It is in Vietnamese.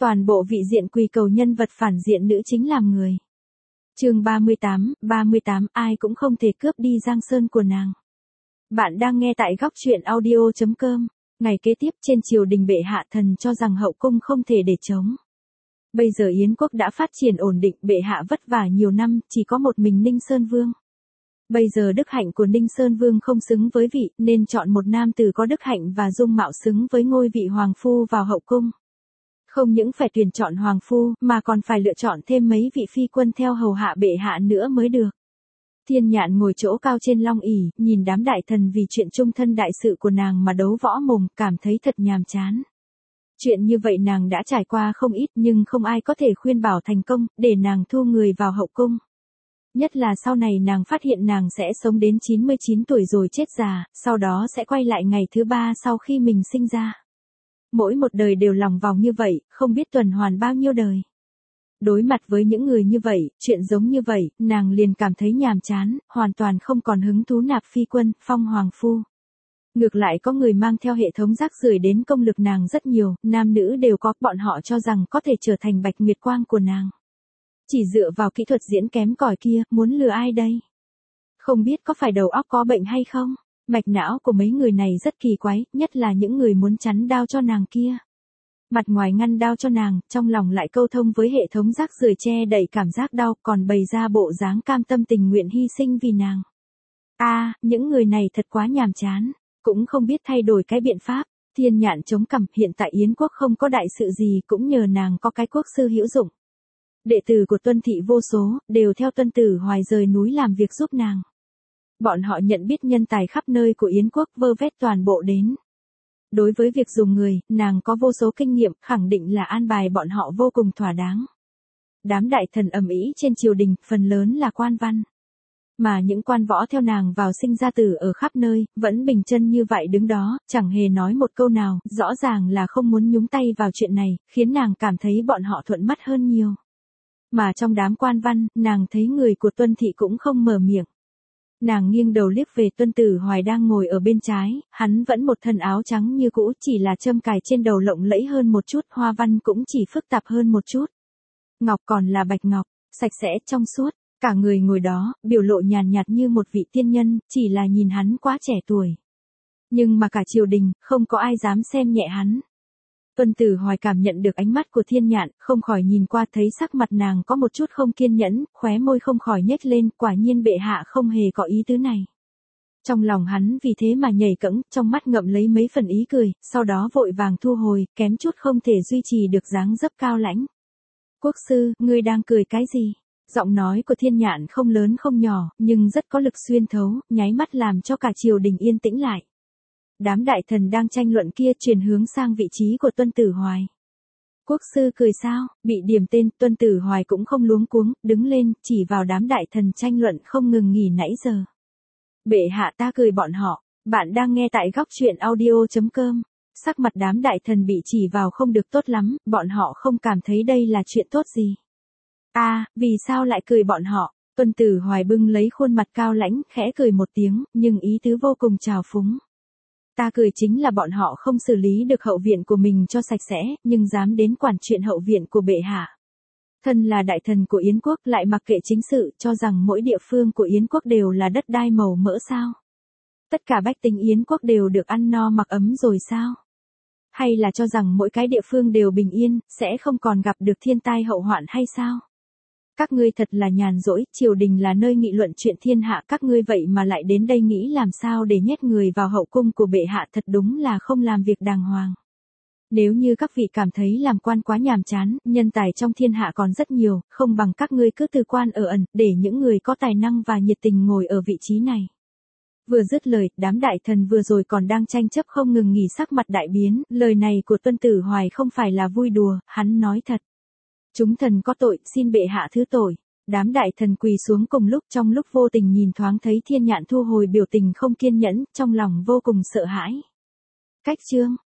Toàn bộ vị diện quỳ cầu nhân vật phản diện nữ chính làm người. Chương 38, ai cũng không thể cướp đi Giang Sơn của nàng. Bạn đang nghe tại góc truyện audio.com. Ngày kế tiếp trên triều đình bệ hạ thần cho rằng hậu cung không thể để trống. Bây giờ Yến quốc đã phát triển ổn định, bệ hạ vất vả nhiều năm, chỉ có một mình Ninh Sơn Vương. Bây giờ đức hạnh của Ninh Sơn Vương không xứng với vị, nên chọn một nam tử có đức hạnh và dung mạo xứng với ngôi vị hoàng phu vào hậu cung. Không những phải tuyển chọn hoàng phu, mà còn phải lựa chọn thêm mấy vị phi quân theo hầu hạ bệ hạ nữa mới được. Thiên Nhạn ngồi chỗ cao trên long ỷ, nhìn đám đại thần vì chuyện chung thân đại sự của nàng mà đấu võ mồm, cảm thấy thật nhàm chán. Chuyện như vậy nàng đã trải qua không ít, nhưng không ai có thể khuyên bảo thành công, để nàng thu người vào hậu cung. Nhất là sau này nàng phát hiện nàng sẽ sống đến 99 tuổi rồi chết già, sau đó sẽ quay lại ngày thứ 3 sau khi mình sinh ra. Mỗi một đời đều lòng vòng như vậy, không biết tuần hoàn bao nhiêu đời. Đối mặt với những người như vậy, chuyện giống như vậy, nàng liền cảm thấy nhàm chán, hoàn toàn không còn hứng thú nạp phi quân, phong hoàng phu. Ngược lại có người mang theo hệ thống rác rưởi đến công lực nàng rất nhiều, nam nữ đều có, bọn họ cho rằng có thể trở thành bạch nguyệt quang của nàng. Chỉ dựa vào kỹ thuật diễn kém cỏi kia, muốn lừa ai đây? Không biết có phải đầu óc có bệnh hay không? Mạch não của mấy người này rất kỳ quái, nhất là những người muốn chắn đao cho nàng kia. Mặt ngoài ngăn đao cho nàng, trong lòng lại câu thông với hệ thống rác rưởi che đậy cảm giác đau, còn bày ra bộ dáng cam tâm tình nguyện hy sinh vì nàng. Những người này thật quá nhàm chán, cũng không biết thay đổi cái biện pháp. Thiên Nhạn chống cằm, hiện tại Yến quốc không có đại sự gì, cũng nhờ nàng có cái quốc sư hữu dụng. Đệ tử của Tuân thị vô số, đều theo Tuân Tử Hoài rời núi làm việc giúp nàng. Bọn họ nhận biết nhân tài khắp nơi của Yến quốc, vơ vét toàn bộ đến. Đối với việc dùng người, nàng có vô số kinh nghiệm, khẳng định là an bài bọn họ vô cùng thỏa đáng. Đám đại thần ầm ĩ trên triều đình, phần lớn là quan văn. Mà những quan võ theo nàng vào sinh ra tử ở khắp nơi, vẫn bình chân như vậy đứng đó, chẳng hề nói một câu nào, rõ ràng là không muốn nhúng tay vào chuyện này, khiến nàng cảm thấy bọn họ thuận mắt hơn nhiều. Mà trong đám quan văn, nàng thấy người của Tuân thị cũng không mở miệng. Nàng nghiêng đầu liếc về Tuân Tử Hoài đang ngồi ở bên trái, hắn vẫn một thân áo trắng như cũ, chỉ là châm cài trên đầu lộng lẫy hơn một chút, hoa văn cũng chỉ phức tạp hơn một chút. Ngọc còn là bạch ngọc, sạch sẽ trong suốt, cả người ngồi đó, biểu lộ nhàn nhạt như một vị tiên nhân, chỉ là nhìn hắn quá trẻ tuổi. Nhưng mà cả triều đình, không có ai dám xem nhẹ hắn. Tuân Tử Hoài cảm nhận được ánh mắt của Thiên Nhạn, không khỏi nhìn qua thấy sắc mặt nàng có một chút không kiên nhẫn, khóe môi không khỏi nhếch lên, quả nhiên bệ hạ không hề có ý tứ này. Trong lòng hắn vì thế mà nhảy cẫng, trong mắt ngậm lấy mấy phần ý cười, sau đó vội vàng thu hồi, kém chút không thể duy trì được dáng dấp cao lãnh. Quốc sư, ngươi đang cười cái gì? Giọng nói của Thiên Nhạn không lớn không nhỏ, nhưng rất có lực xuyên thấu, nháy mắt làm cho cả triều đình yên tĩnh lại. Đám đại thần đang tranh luận kia chuyển hướng sang vị trí của Tuân Tử Hoài. Quốc sư cười sao? Bị điểm tên, Tuân Tử Hoài cũng không luống cuống, đứng lên, chỉ vào đám đại thần tranh luận không ngừng nghỉ nãy giờ. Bệ hạ ta cười bọn họ, bạn đang nghe tại góc truyện audio.com. Sắc mặt đám đại thần bị chỉ vào không được tốt lắm, bọn họ không cảm thấy đây là chuyện tốt gì. Vì sao lại cười bọn họ? Tuân Tử Hoài bưng lấy khuôn mặt cao lãnh, khẽ cười một tiếng, nhưng ý tứ vô cùng trào phúng. Ta cười chính là bọn họ không xử lý được hậu viện của mình cho sạch sẽ, nhưng dám đến quản chuyện hậu viện của bệ hạ. Thân là đại thần của Yến quốc lại mặc kệ chính sự, cho rằng mỗi địa phương của Yến quốc đều là đất đai màu mỡ sao? Tất cả bách tính Yến quốc đều được ăn no mặc ấm rồi sao? Hay là cho rằng mỗi cái địa phương đều bình yên, sẽ không còn gặp được thiên tai hậu hoạn hay sao? Các ngươi thật là nhàn rỗi, triều đình là nơi nghị luận chuyện thiên hạ, các ngươi vậy mà lại đến đây nghĩ làm sao để nhét người vào hậu cung của bệ hạ, thật đúng là không làm việc đàng hoàng. Nếu như các vị cảm thấy làm quan quá nhàm chán, nhân tài trong thiên hạ còn rất nhiều, không bằng các ngươi cứ từ quan ở ẩn, để những người có tài năng và nhiệt tình ngồi ở vị trí này. Vừa dứt lời, đám đại thần vừa rồi còn đang tranh chấp không ngừng nghỉ sắc mặt đại biến, lời này của Tuân Tử Hoài không phải là vui đùa, hắn nói thật. Chúng thần có tội, xin bệ hạ thứ tội. Đám đại thần quỳ xuống cùng lúc, trong lúc vô tình nhìn thoáng thấy Thiên Nhạn thu hồi biểu tình không kiên nhẫn, trong lòng vô cùng sợ hãi. Cách chương,